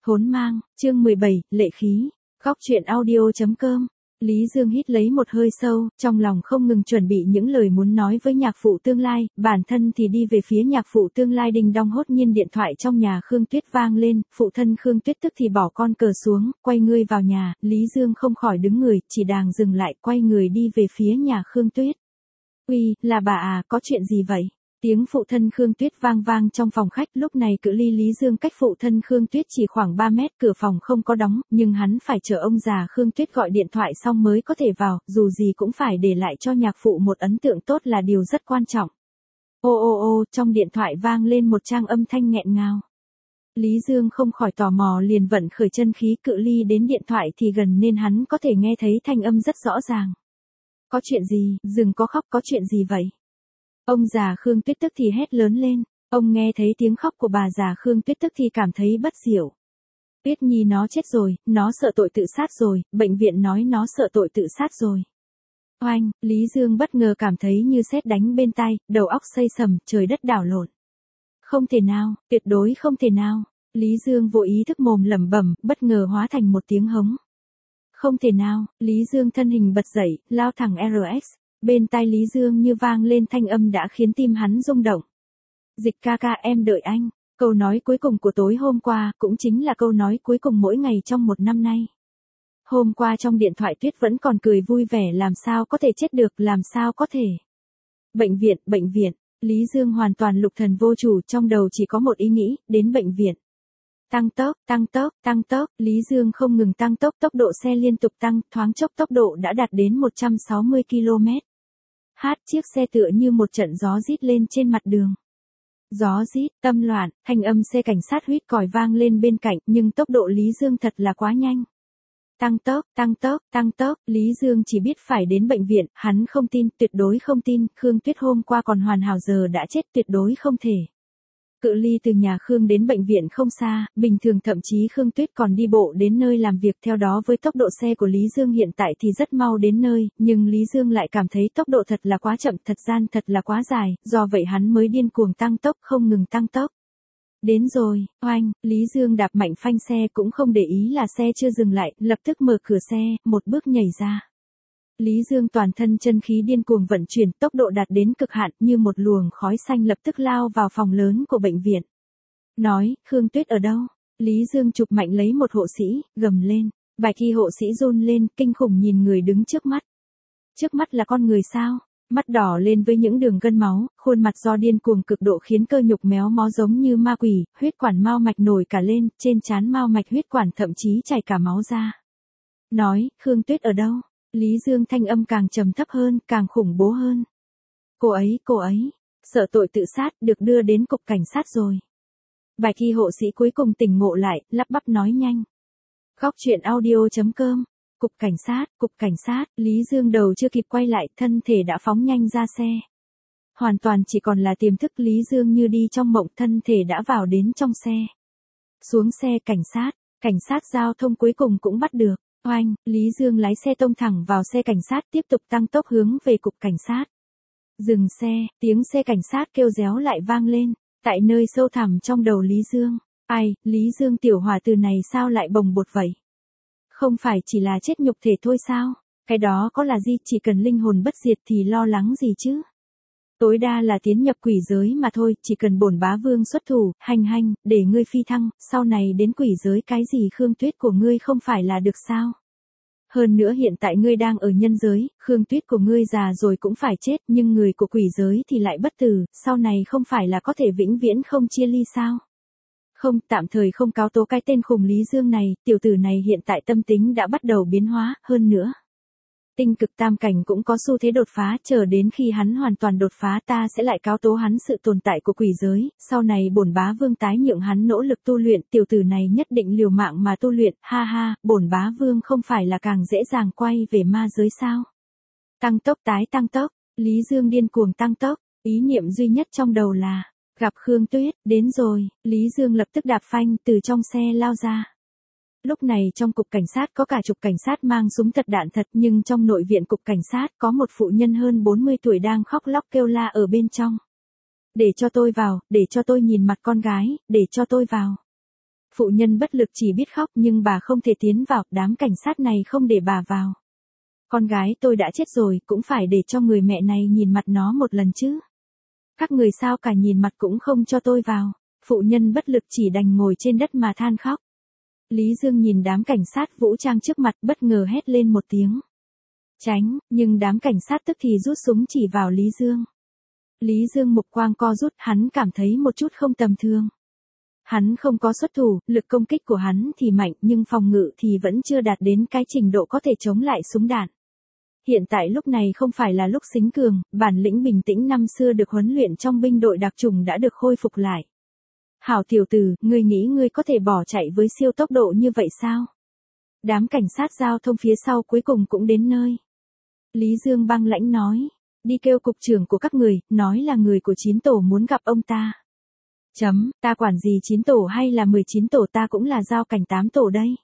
Hốn mang, chương 17, lệ khí. Góc truyện audio.com. Lý Dương hít lấy một hơi sâu, trong lòng không ngừng chuẩn bị những lời muốn nói với nhạc phụ tương lai, bản thân thì đi về phía nhạc phụ tương lai. Đinh đong, hốt nhiên điện thoại trong nhà Khương Tuyết vang lên, phụ thân Khương Tuyết tức thì bỏ con cờ xuống, quay người vào nhà. Lý Dương không khỏi đứng người, chỉ đàng dừng lại, quay người đi về phía nhà Khương Tuyết. Uy, là bà à, có chuyện gì vậy? Tiếng phụ thân Khương Tuyết vang vang trong phòng khách. Lúc này cự ly Lý Dương cách phụ thân Khương Tuyết chỉ khoảng 3 mét, cửa phòng không có đóng, nhưng hắn phải chờ ông già Khương Tuyết gọi điện thoại xong mới có thể vào, dù gì cũng phải để lại cho nhạc phụ một ấn tượng tốt là điều rất quan trọng. Ô, trong điện thoại vang lên một trang âm thanh nghẹn ngào. Lý Dương không khỏi tò mò, liền vận khởi chân khí, cự ly đến điện thoại thì gần nên hắn có thể nghe thấy thanh âm rất rõ ràng. Có chuyện gì, đừng có khóc, có chuyện gì vậy? Ông già Khương Tuyết tức thì hét lớn lên. Ông nghe thấy tiếng khóc của bà già Khương Tuyết tức thì cảm thấy bất diệu. Tuyết Nhi nó chết rồi, nó sợ tội tự sát rồi, bệnh viện nói nó sợ tội tự sát rồi. Oanh, Lý Dương bất ngờ cảm thấy như sét đánh bên tai, đầu óc xây sầm, trời đất đảo lộn. Không thể nào, tuyệt đối không thể nào. Lý Dương vô ý thức mồm lẩm bẩm, bất ngờ hóa thành một tiếng hống. Không thể nào. Lý Dương thân hình bật dậy, lao thẳng RX. Bên tai Lý Dương như vang lên thanh âm đã khiến tim hắn rung động. Dịch ca ca, em đợi anh. Câu nói cuối cùng của tối hôm qua, cũng chính là câu nói cuối cùng mỗi ngày trong một năm nay. Hôm qua trong điện thoại Tuyết vẫn còn cười vui vẻ, làm sao có thể chết được, làm sao có thể. Bệnh viện, Lý Dương hoàn toàn lục thần vô chủ, trong đầu chỉ có một ý nghĩ, đến bệnh viện. Tăng tốc, Lý Dương không ngừng tăng tốc, tốc độ xe liên tục tăng, thoáng chốc tốc độ đã đạt đến 160 km. Chiếc xe tựa như một trận gió rít lên trên mặt đường. Gió rít, tâm loạn, thanh âm xe cảnh sát huýt còi vang lên bên cạnh, nhưng tốc độ Lý Dương thật là quá nhanh. Tăng tốc, Lý Dương chỉ biết phải đến bệnh viện, hắn không tin, tuyệt đối không tin, Khương Tuyết hôm qua còn hoàn hảo giờ đã chết, tuyệt đối không thể. Cự ly từ nhà Khương đến bệnh viện không xa, bình thường thậm chí Khương Tuyết còn đi bộ đến nơi làm việc, theo đó với tốc độ xe của Lý Dương hiện tại thì rất mau đến nơi, nhưng Lý Dương lại cảm thấy tốc độ thật là quá chậm, thời gian thật là quá dài, do vậy hắn mới điên cuồng tăng tốc, không ngừng tăng tốc. Đến rồi, oanh, Lý Dương đạp mạnh phanh xe, cũng không để ý là xe chưa dừng lại, lập tức mở cửa xe, một bước nhảy ra. Lý Dương toàn thân chân khí điên cuồng vận chuyển, tốc độ đạt đến cực hạn, như một luồng khói xanh lập tức lao vào phòng lớn của bệnh viện. Nói, Khương Tuyết ở đâu? Lý Dương chụp mạnh lấy một hộ sĩ, gầm lên. Bạch y hộ sĩ run lên, kinh khủng nhìn người đứng trước mắt. Trước mắt là con người sao? Mắt đỏ lên với những đường gân máu, khuôn mặt do điên cuồng cực độ khiến cơ nhục méo mó giống như ma quỷ, huyết quản mao mạch nổi cả lên, trên trán mao mạch huyết quản thậm chí chảy cả máu ra. Nói, Khương Tuyết ở đâu? Lý Dương thanh âm càng trầm thấp hơn, càng khủng bố hơn. Cô ấy, sợ tội tự sát, được đưa đến cục cảnh sát rồi. Bạch y hộ sĩ cuối cùng tỉnh ngộ lại, lắp bắp nói nhanh. Góc truyện audio.com. Cục cảnh sát, Lý Dương đầu chưa kịp quay lại, thân thể đã phóng nhanh ra xe. Hoàn toàn chỉ còn là tiềm thức, Lý Dương như đi trong mộng, thân thể đã vào đến trong xe. Xuống xe, cảnh sát giao thông cuối cùng cũng bắt được. Oanh, Lý Dương lái xe tông thẳng vào xe cảnh sát, tiếp tục tăng tốc hướng về cục cảnh sát. Dừng xe, tiếng xe cảnh sát kêu réo lại vang lên, tại nơi sâu thẳm trong đầu Lý Dương. Ai, Lý Dương tiểu hòa từ này sao lại bồng bột vậy? Không phải chỉ là chết nhục thể thôi sao? Cái đó có là gì, chỉ cần linh hồn bất diệt thì lo lắng gì chứ? Tối đa là tiến nhập quỷ giới mà thôi, chỉ cần bổn bá vương xuất thủ, hành, để ngươi phi thăng, sau này đến quỷ giới cái gì Khương Tuyết của ngươi không phải là được sao? Hơn nữa hiện tại ngươi đang ở nhân giới, Khương Tuyết của ngươi già rồi cũng phải chết, nhưng người của quỷ giới thì lại bất tử, sau này không phải là có thể vĩnh viễn không chia ly sao? Không, tạm thời không cáo tố cái tên khùng Lý Dương này, tiểu tử này hiện tại tâm tính đã bắt đầu biến hóa, hơn nữa. Tinh cực tam cảnh cũng có xu thế đột phá, chờ đến khi hắn hoàn toàn đột phá ta sẽ lại cáo tố hắn sự tồn tại của quỷ giới, sau này bổn bá vương tái nhượng hắn nỗ lực tu luyện, tiểu tử này nhất định liều mạng mà tu luyện, ha, bổn bá vương không phải là càng dễ dàng quay về ma giới sao? Tăng tốc, Lý Dương điên cuồng tăng tốc, ý niệm duy nhất trong đầu là, gặp Khương Tuyết, đến rồi, Lý Dương lập tức đạp phanh từ trong xe lao ra. Lúc này trong cục cảnh sát có cả chục cảnh sát mang súng thật đạn thật, nhưng trong nội viện cục cảnh sát có một phụ nhân hơn 40 tuổi đang khóc lóc kêu la ở bên trong. Để cho tôi vào, để cho tôi nhìn mặt con gái, để cho tôi vào. Phụ nhân bất lực chỉ biết khóc nhưng bà không thể tiến vào, đám cảnh sát này không để bà vào. Con gái tôi đã chết rồi, cũng phải để cho người mẹ này nhìn mặt nó một lần chứ. Các người sao cả nhìn mặt cũng không cho tôi vào. Phụ nhân bất lực chỉ đành ngồi trên đất mà than khóc. Lý Dương nhìn đám cảnh sát vũ trang trước mặt bất ngờ hét lên một tiếng. Tránh, nhưng đám cảnh sát tức thì rút súng chỉ vào Lý Dương. Lý Dương mục quang co rút, hắn cảm thấy một chút không tầm thường. Hắn không có xuất thủ, lực công kích của hắn thì mạnh nhưng phòng ngự thì vẫn chưa đạt đến cái trình độ có thể chống lại súng đạn. Hiện tại lúc này không phải là lúc xính cường, bản lĩnh bình tĩnh năm xưa được huấn luyện trong binh đội đặc chủng đã được khôi phục lại. Hảo tiểu tử, ngươi nghĩ ngươi có thể bỏ chạy với siêu tốc độ như vậy sao? Đám cảnh sát giao thông phía sau cuối cùng cũng đến nơi. Lý Dương băng lãnh nói, đi kêu cục trưởng của các người, nói là người của 9 tổ muốn gặp ông ta. Ta quản gì 9 tổ hay là 19 tổ, ta cũng là giao cảnh 8 tổ đây.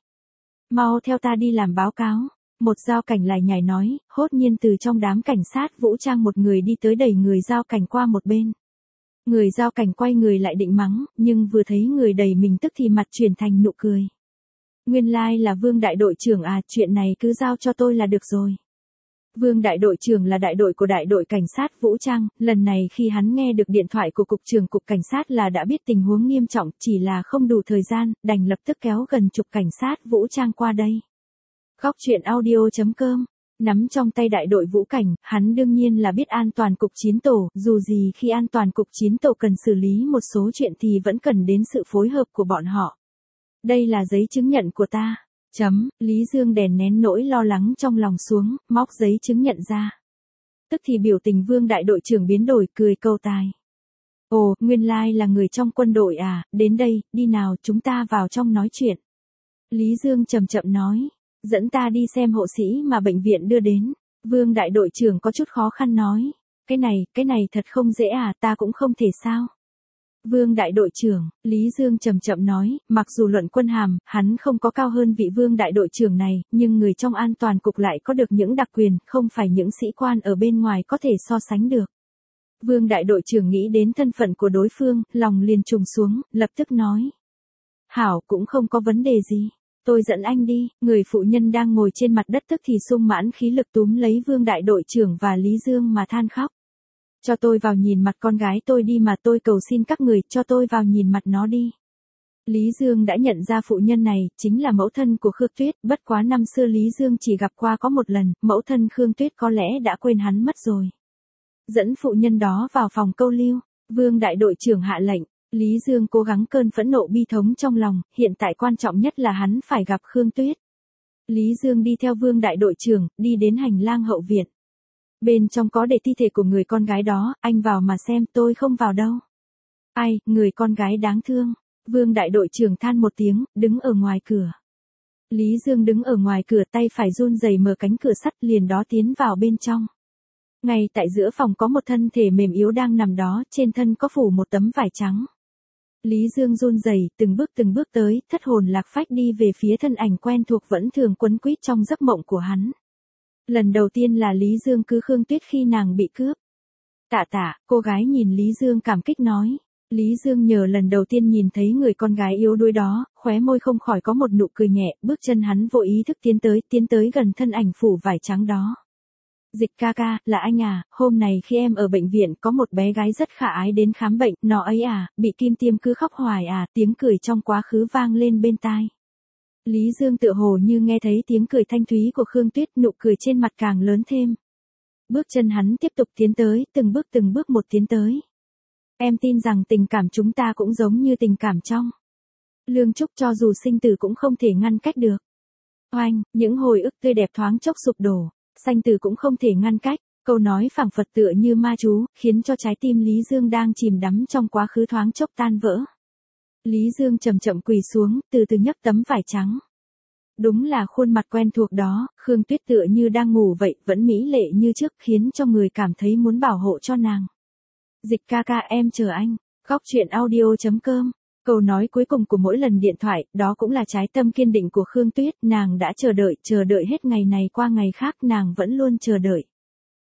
Mau theo ta đi làm báo cáo. Một giao cảnh lại nhảy nói, hốt nhiên từ trong đám cảnh sát vũ trang một người đi tới đẩy người giao cảnh qua một bên. Người giao cảnh quay người lại định mắng, nhưng vừa thấy người đẩy mình tức thì mặt chuyển thành nụ cười. Nguyên lai là Vương đại đội trưởng à, chuyện này cứ giao cho tôi là được rồi. Vương đại đội trưởng là đại đội của đại đội cảnh sát vũ trang, lần này khi hắn nghe được điện thoại của cục trưởng cục cảnh sát là đã biết tình huống nghiêm trọng, chỉ là không đủ thời gian, đành lập tức kéo gần chục cảnh sát vũ trang qua đây. Góc truyện audio.com, nắm trong tay đại đội vũ cảnh, hắn đương nhiên là biết an toàn cục 9 tổ, dù gì khi an toàn cục 9 tổ cần xử lý một số chuyện thì vẫn cần đến sự phối hợp của bọn họ. Đây là giấy chứng nhận của ta. Lý Dương đè nén nỗi lo lắng trong lòng xuống, móc giấy chứng nhận ra. Tức thì biểu tình Vương đại đội trưởng biến đổi, cười câu tài. Ồ, nguyên lai là người trong quân đội à, đến đây, đi nào, chúng ta vào trong nói chuyện. Lý Dương chậm chậm nói, dẫn ta đi xem hộ sĩ mà bệnh viện đưa đến. Vương đại đội trưởng có chút khó khăn nói, cái này thật không dễ à, ta cũng không thể sao. Vương đại đội trưởng, Lý Dương chậm chậm nói, mặc dù luận quân hàm, hắn không có cao hơn vị Vương đại đội trưởng này, nhưng người trong an toàn cục lại có được những đặc quyền, không phải những sĩ quan ở bên ngoài có thể so sánh được. Vương đại đội trưởng nghĩ đến thân phận của đối phương, lòng liền trùng xuống, lập tức nói. Hảo, cũng không có vấn đề gì. Tôi dẫn anh đi. Người phụ nhân đang ngồi trên mặt đất tức thì sung mãn khí lực túm lấy Vương đại đội trưởng và Lý Dương mà than khóc. Cho tôi vào nhìn mặt con gái tôi đi mà, tôi cầu xin các người, cho tôi vào nhìn mặt nó đi. Lý Dương đã nhận ra phụ nhân này, chính là mẫu thân của Khương Tuyết, bất quá năm xưa Lý Dương chỉ gặp qua có một lần, mẫu thân Khương Tuyết có lẽ đã quên hắn mất rồi. Dẫn phụ nhân đó vào phòng câu lưu, Vương đại đội trưởng hạ lệnh, Lý Dương cố gắng cơn phẫn nộ bi thống trong lòng, hiện tại quan trọng nhất là hắn phải gặp Khương Tuyết. Lý Dương đi theo Vương đại đội trưởng, đi đến hành lang hậu viện. Bên trong có để thi thể của người con gái đó, anh vào mà xem, tôi không vào đâu. Ai, người con gái đáng thương. Vương đại đội trưởng than một tiếng, đứng ở ngoài cửa. Lý Dương đứng ở ngoài cửa, tay phải run rẩy mở cánh cửa sắt, liền đó tiến vào bên trong. Ngay tại giữa phòng có một thân thể mềm yếu đang nằm đó, trên thân có phủ một tấm vải trắng. Lý Dương run rẩy, từng bước tới, thất hồn lạc phách đi về phía thân ảnh quen thuộc vẫn thường quấn quýt trong giấc mộng của hắn. Lần đầu tiên là Lý Dương cứu Khương Tuyết khi nàng bị cướp. Tạ, cô gái nhìn Lý Dương cảm kích nói. Lý Dương nhờ lần đầu tiên nhìn thấy người con gái yếu đuối đó, khóe môi không khỏi có một nụ cười nhẹ, bước chân hắn vô ý thức tiến tới gần thân ảnh phủ vải trắng đó. Dịch ca ca, là anh à, hôm này khi em ở bệnh viện có một bé gái rất khả ái đến khám bệnh, nó ấy à, bị kim tiêm cứ khóc hoài à, tiếng cười trong quá khứ vang lên bên tai. Lý Dương tựa hồ như nghe thấy tiếng cười thanh thúy của Khương Tuyết, nụ cười trên mặt càng lớn thêm. Bước chân hắn tiếp tục tiến tới, từng bước một tiến tới. Em tin rằng tình cảm chúng ta cũng giống như tình cảm trong Lương Trúc, cho dù sinh tử cũng không thể ngăn cách được. Oanh, những hồi ức tươi đẹp thoáng chốc sụp đổ, sanh tử cũng không thể ngăn cách. Câu nói phảng phật tựa như ma chú, khiến cho trái tim Lý Dương đang chìm đắm trong quá khứ thoáng chốc tan vỡ. Lý Dương chậm chậm quỳ xuống, từ từ nhấc tấm vải trắng. Đúng là khuôn mặt quen thuộc đó, Khương Tuyết tựa như đang ngủ vậy, vẫn mỹ lệ như trước, khiến cho người cảm thấy muốn bảo hộ cho nàng. Dịch ca ca, em chờ anh. Góc truyện audio.com. Câu nói cuối cùng của mỗi lần điện thoại, đó cũng là trái tâm kiên định của Khương Tuyết, nàng đã chờ đợi hết ngày này qua ngày khác, nàng vẫn luôn chờ đợi.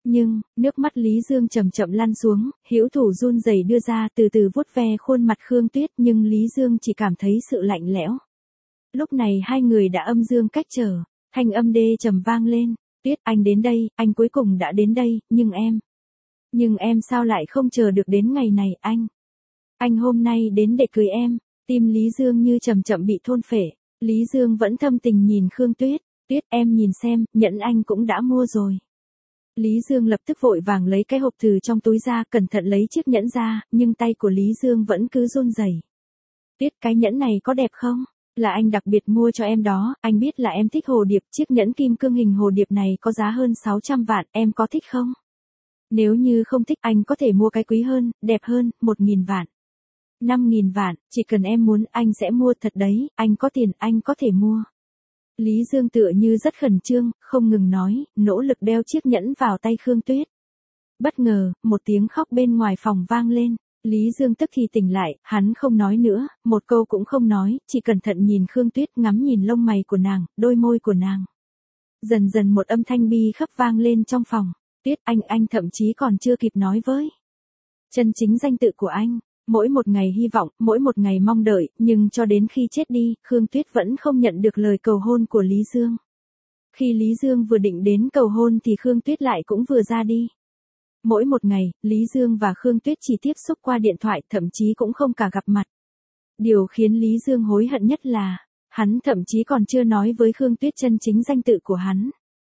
Nhưng, nước mắt Lý Dương chậm chậm lăn xuống, hữu thủ run rẩy đưa ra từ từ vuốt ve khuôn mặt Khương Tuyết nhưng Lý Dương chỉ cảm thấy sự lạnh lẽo. Lúc này hai người đã âm dương cách trở, thanh âm đê trầm vang lên, Tuyết anh đến đây, anh cuối cùng đã đến đây, nhưng em sao lại không chờ được đến ngày này anh hôm nay đến để cưới em, tim Lý Dương như chậm chậm bị thôn phệ, Lý Dương vẫn thâm tình nhìn Khương Tuyết, Tuyết em nhìn xem, nhẫn anh cũng đã mua rồi. Lý Dương lập tức vội vàng lấy cái hộp từ trong túi ra, cẩn thận lấy chiếc nhẫn ra, nhưng tay của Lý Dương vẫn cứ run rẩy. Tuyết cái nhẫn này có đẹp không? Là anh đặc biệt mua cho em đó, anh biết là em thích hồ điệp, chiếc nhẫn kim cương hình hồ điệp này có giá hơn 600 vạn, em có thích không? Nếu như không thích anh có thể mua cái quý hơn, đẹp hơn, 1.000 vạn. 5.000 vạn, chỉ cần em muốn anh sẽ mua thật đấy, anh có tiền anh có thể mua. Lý Dương tựa như rất khẩn trương, không ngừng nói, nỗ lực đeo chiếc nhẫn vào tay Khương Tuyết. Bất ngờ, một tiếng khóc bên ngoài phòng vang lên. Lý Dương tức thì tỉnh lại, hắn không nói nữa, một câu cũng không nói, chỉ cẩn thận nhìn Khương Tuyết, ngắm nhìn lông mày của nàng, đôi môi của nàng. Dần dần một âm thanh bi khắp vang lên trong phòng. Tuyết anh thậm chí còn chưa kịp nói với chân chính danh tự của anh. Mỗi một ngày hy vọng, mỗi một ngày mong đợi, nhưng cho đến khi chết đi, Khương Tuyết vẫn không nhận được lời cầu hôn của Lý Dương. Khi Lý Dương vừa định đến cầu hôn thì Khương Tuyết lại cũng vừa ra đi. Mỗi một ngày, Lý Dương và Khương Tuyết chỉ tiếp xúc qua điện thoại, thậm chí cũng không cả gặp mặt. Điều khiến Lý Dương hối hận nhất là, hắn thậm chí còn chưa nói với Khương Tuyết chân chính danh tự của hắn.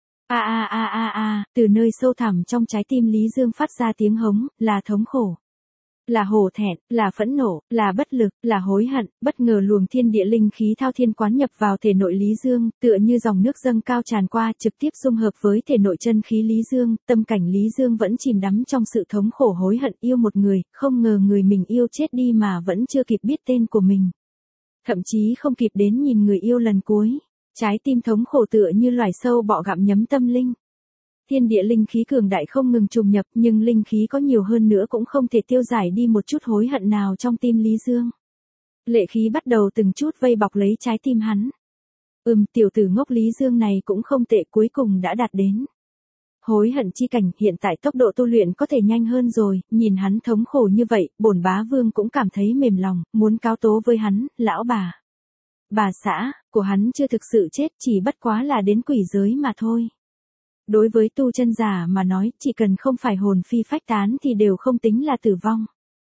Từ nơi sâu thẳm trong trái tim Lý Dương phát ra tiếng hống, là thống khổ. Là hổ thẹn, là phẫn nộ, là bất lực, là hối hận, bất ngờ luồng thiên địa linh khí thao thiên quán nhập vào thể nội Lý Dương, tựa như dòng nước dâng cao tràn qua trực tiếp xung hợp với thể nội chân khí Lý Dương, tâm cảnh Lý Dương vẫn chìm đắm trong sự thống khổ hối hận yêu một người, không ngờ người mình yêu chết đi mà vẫn chưa kịp biết tên của mình. Thậm chí không kịp đến nhìn người yêu lần cuối, trái tim thống khổ tựa như loài sâu bọ gặm nhấm tâm linh. Thiên địa linh khí cường đại không ngừng trùng nhập, nhưng linh khí có nhiều hơn nữa cũng không thể tiêu giải đi một chút hối hận nào trong tim Lý Dương. Lệ khí bắt đầu từng chút vây bọc lấy trái tim hắn. Tiểu tử ngốc Lý Dương này cũng không tệ, cuối cùng đã đạt đến hối hận chi cảnh, hiện tại tốc độ tu luyện có thể nhanh hơn rồi, nhìn hắn thống khổ như vậy, bổn bá vương cũng cảm thấy mềm lòng, muốn cáo tố với hắn, lão bà xã của hắn chưa thực sự chết, chỉ bất quá là đến quỷ giới mà thôi. Đối với tu chân giả mà nói, chỉ cần không phải hồn phi phách tán thì đều không tính là tử vong.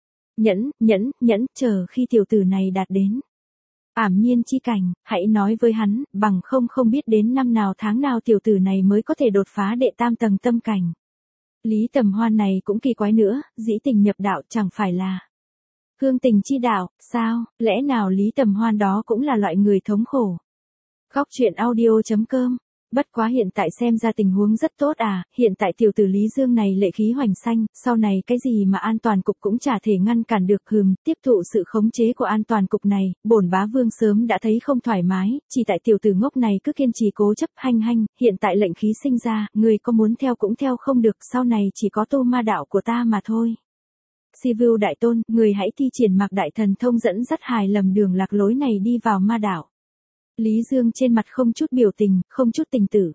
Nhẫn, chờ khi tiểu tử này đạt đến ảm nhiên chi cảnh, hãy nói với hắn, bằng không biết đến năm nào tháng nào tiểu tử này mới có thể đột phá đệ tam tầng tâm cảnh. Lý Tầm Hoan này cũng kỳ quái nữa, dĩ tình nhập đạo chẳng phải là hương tình chi đạo, sao, lẽ nào Lý Tầm Hoan đó cũng là loại người thống khổ. Góc truyện audio.com. Bất quá hiện tại xem ra tình huống rất tốt hiện tại tiểu tử Lý Dương này lệ khí hoành xanh, sau này cái gì mà an toàn cục cũng chả thể ngăn cản được, tiếp thụ sự khống chế của an toàn cục này, bổn bá vương sớm đã thấy không thoải mái, chỉ tại tiểu tử ngốc này cứ kiên trì cố chấp hanh, hiện tại lệnh khí sinh ra, người có muốn theo cũng theo không được, sau này chỉ có tu ma đạo của ta mà thôi. Sivu đại tôn, người hãy thi triển Mạc đại thần thông dẫn dắt hài lầm đường lạc lối này đi vào ma đạo. Lý Dương trên mặt không chút biểu tình, không chút tình tử.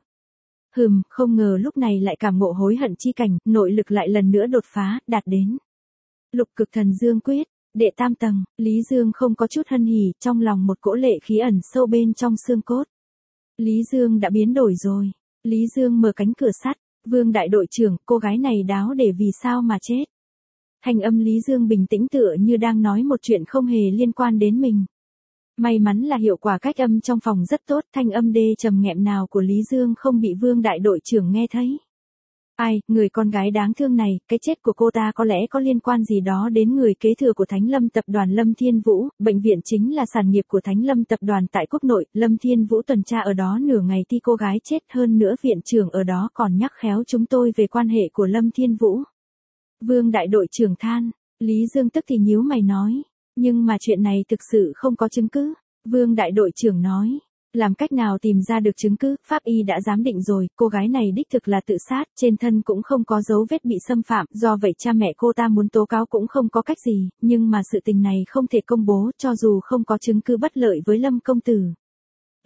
Không ngờ lúc này lại cảm ngộ hối hận chi cảnh, nội lực lại lần nữa đột phá, đạt đến Lục Cực Thần Dương Quyết, đệ tam tầng, Lý Dương không có chút hân hỉ, trong lòng một cỗ lệ khí ẩn sâu bên trong xương cốt. Lý Dương đã biến đổi rồi. Lý Dương mở cánh cửa sắt, Vương đại đội trưởng, cô gái này đáo để vì sao mà chết. Thanh âm Lý Dương bình tĩnh tựa như đang nói một chuyện không hề liên quan đến mình. May mắn là hiệu quả cách âm trong phòng rất tốt, thanh âm đê trầm nghẹn nào của Lý Dương không bị Vương đại đội trưởng nghe thấy. Ai, người con gái đáng thương này, cái chết của cô ta có lẽ có liên quan gì đó đến người kế thừa của Thánh Lâm tập đoàn Lâm Thiên Vũ, bệnh viện chính là sản nghiệp của Thánh Lâm tập đoàn tại quốc nội, Lâm Thiên Vũ tuần tra ở đó nửa ngày thì cô gái chết, hơn nữa viện trưởng ở đó còn nhắc khéo chúng tôi về quan hệ của Lâm Thiên Vũ. Vương đại đội trưởng than, Lý Dương tức thì nhíu mày nói, nhưng mà chuyện này thực sự không có chứng cứ. Vương đại đội trưởng nói, làm cách nào tìm ra được chứng cứ, pháp y đã giám định rồi, cô gái này đích thực là tự sát, trên thân cũng không có dấu vết bị xâm phạm, do vậy cha mẹ cô ta muốn tố cáo cũng không có cách gì, nhưng mà sự tình này không thể công bố, cho dù không có chứng cứ bất lợi với Lâm công tử.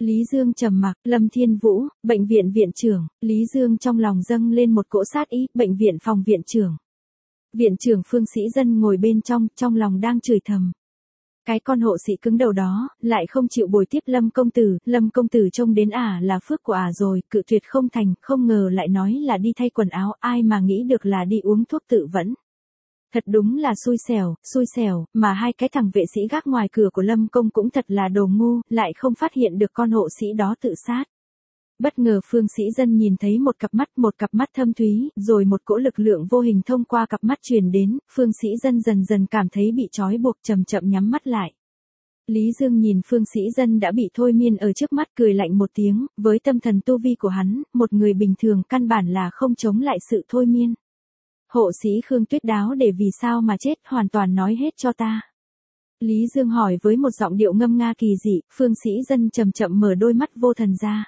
Lý Dương trầm mặc, Lâm Thiên Vũ, bệnh viện viện trưởng, Lý Dương trong lòng dâng lên một cỗ sát ý, bệnh viện phòng viện trưởng. Viện trưởng Phương Sĩ Dân ngồi bên trong lòng đang chửi thầm. Cái con hộ sĩ cứng đầu đó, lại không chịu bồi tiếp Lâm công tử trông đến là phước của rồi, cự tuyệt không thành, không ngờ lại nói là đi thay quần áo, ai mà nghĩ được là đi uống thuốc tự vẫn. Thật đúng là xui xẻo, mà hai cái thằng vệ sĩ gác ngoài cửa của Lâm công cũng thật là đồ ngu, lại không phát hiện được con hộ sĩ đó tự sát. Bất ngờ Phương Sĩ Dân nhìn thấy một cặp mắt thâm thúy, rồi một cỗ lực lượng vô hình thông qua cặp mắt truyền đến, Phương Sĩ Dân dần dần cảm thấy bị trói buộc, chậm chậm nhắm mắt lại. Lý Dương nhìn Phương Sĩ Dân đã bị thôi miên ở trước mắt, cười lạnh một tiếng, với tâm thần tu vi của hắn, một người bình thường căn bản là không chống lại sự thôi miên. Hộ sĩ Khương Tuyết Đáo để vì sao mà chết, hoàn toàn nói hết cho ta. Lý Dương hỏi với một giọng điệu ngâm nga kỳ dị, Phương Sĩ Dân chậm chậm mở đôi mắt vô thần ra.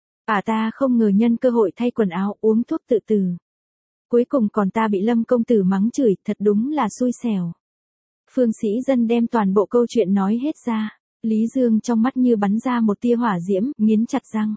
Ta không ngờ nhân cơ hội thay quần áo, uống thuốc tự tử. Cuối cùng còn ta bị Lâm công tử mắng chửi, thật đúng là xui xẻo. Phương Sĩ Dân đem toàn bộ câu chuyện nói hết ra. Lý Dương trong mắt như bắn ra một tia hỏa diễm, nghiến chặt răng.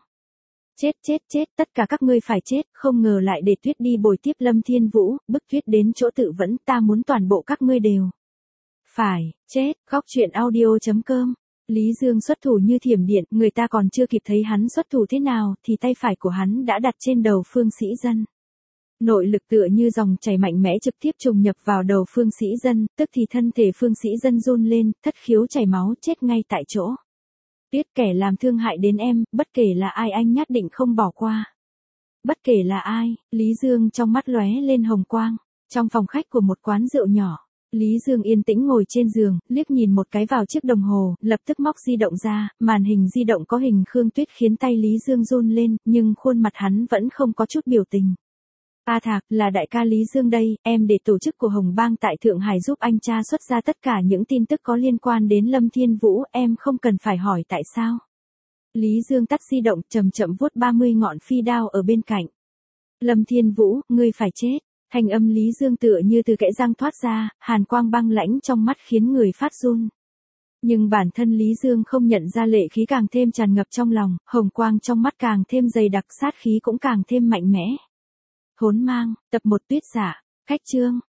Chết, tất cả các ngươi phải chết, không ngờ lại để Tuyết đi bồi tiếp Lâm Thiên Vũ, bức Tuyết đến chỗ tự vẫn, ta muốn toàn bộ các ngươi đều. Phải, chết, góc truyện audio.com. Lý Dương xuất thủ như thiểm điện, người ta còn chưa kịp thấy hắn xuất thủ thế nào, thì tay phải của hắn đã đặt trên đầu Phương Sĩ Dân. Nội lực tựa như dòng chảy mạnh mẽ trực tiếp trùng nhập vào đầu Phương Sĩ Dân, tức thì thân thể Phương Sĩ Dân run lên, thất khiếu chảy máu, chết ngay tại chỗ. Tuyết, kẻ làm thương hại đến em, bất kể là ai anh nhất định không bỏ qua. Bất kể là ai, Lý Dương trong mắt lóe lên hồng quang. Trong phòng khách của một quán rượu nhỏ, Lý Dương yên tĩnh ngồi trên giường, liếc nhìn một cái vào chiếc đồng hồ, lập tức móc di động ra, màn hình di động có hình Khương Tuyết khiến tay Lý Dương run lên, nhưng khuôn mặt hắn vẫn không có chút biểu tình. Thạc, là đại ca Lý Dương đây, em để tổ chức của Hồng Bang tại Thượng Hải giúp anh tra xuất ra tất cả những tin tức có liên quan đến Lâm Thiên Vũ, em không cần phải hỏi tại sao. Lý Dương tắt di động, chậm chậm vuốt 30 ngọn phi đao ở bên cạnh. Lâm Thiên Vũ, ngươi phải chết. Thanh âm Lý Dương tựa như từ kẽ răng thoát ra, hàn quang băng lãnh trong mắt khiến người phát run. Nhưng bản thân Lý Dương không nhận ra lệ khí càng thêm tràn ngập trong lòng, hồng quang trong mắt càng thêm dày đặc, sát khí cũng càng thêm mạnh mẽ. Hốn mang, tập 1 Tuyết Giả, cách chương.